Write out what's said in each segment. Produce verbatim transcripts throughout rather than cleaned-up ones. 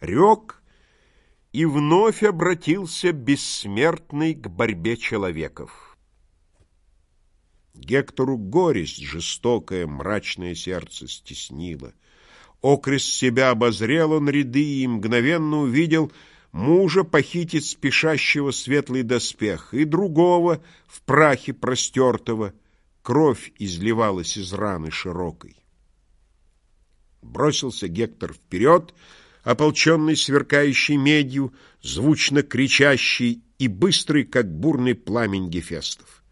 рек, и вновь обратился бессмертный к борьбе человеков. Гектору горесть жестокое мрачное сердце стеснило. Окрест себя обозрел он ряды и мгновенно увидел мужа похитить спешащего светлый доспех, и другого в прахе простертого. Кровь изливалась из раны широкой. Бросился Гектор вперед, ополченный сверкающей медью, звучно кричащий и быстрый, как бурный пламень Гефестов.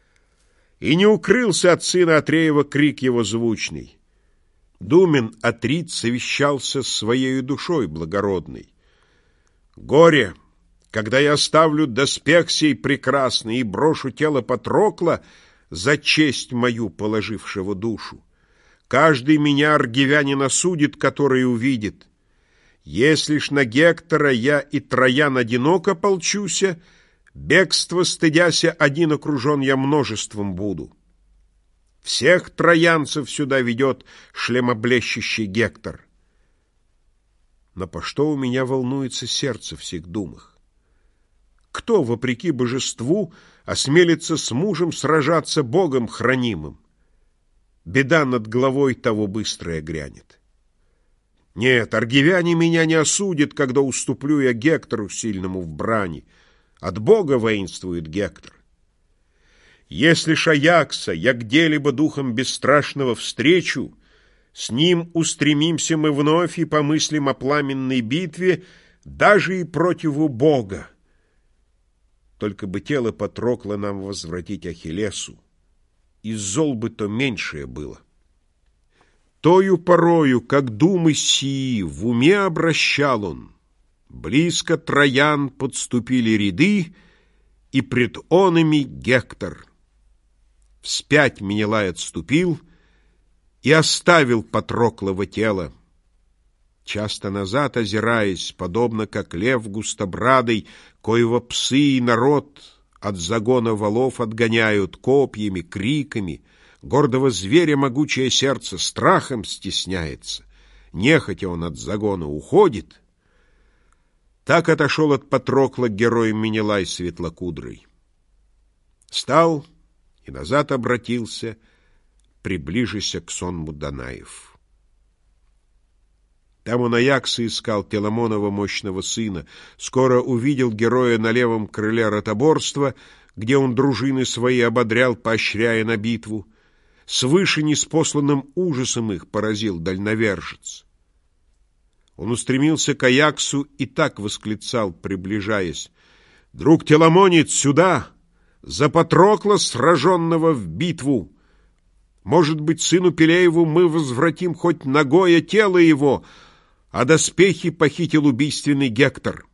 И не укрылся от сына Атреева крик его звучный. Думен Атрид совещался с своею душой благородной. «Горе, когда я оставлю доспех сей прекрасный и брошу тело Патрокла за честь мою положившего душу. Каждый меня аргивянин осудит, который увидит. Если ж на Гектора я и Троян одиноко полчуся, бегство стыдяся один окружен я множеством буду. Всех троянцев сюда ведет шлемоблещущий Гектор. Но по что у меня волнуется сердце в сих думах? Кто, вопреки божеству, осмелится с мужем сражаться Богом хранимым? Беда над головой того быстрая грянет. Нет, аргивяне меня не осудят, когда уступлю я Гектору сильному в брани. От Бога воинствует Гектор. Если ж Аякса я где-либо духом бесстрашного встречу, с ним устремимся мы вновь и помыслим о пламенной битве даже и противу Бога. Только бы тело Патрокла нам возвратить Ахиллесу, и зол бы то меньшее было. Тою порою, как думы сии в уме обращал он, близко Троян подступили ряды, и пред онами Гектор. Вспять Менелай отступил и оставил Патроклово тело. Часто назад озираясь, подобно как лев густобрадый, коего псы и народ от загона валов отгоняют копьями, криками, гордого зверя могучее сердце страхом стесняется, нехотя он от загона уходит. Так отошел от Патрокла герой Менелай светлокудрый. Стал и назад обратился, приближися к сонму Данаев. Там он Аякса искал, Теламонова мощного сына. Скоро увидел героя на левом крыле ротоборства, где он дружины свои ободрял, поощряя на битву. Свыше неспосланным ужасом их поразил дальновержец. Он устремился к Аяксу и так восклицал, приближаясь: «Друг Теламонец, сюда! За Патрокла, сраженного в битву! Может быть, сыну Пелееву мы возвратим хоть нагое тело его, а доспехи похитил убийственный Гектор.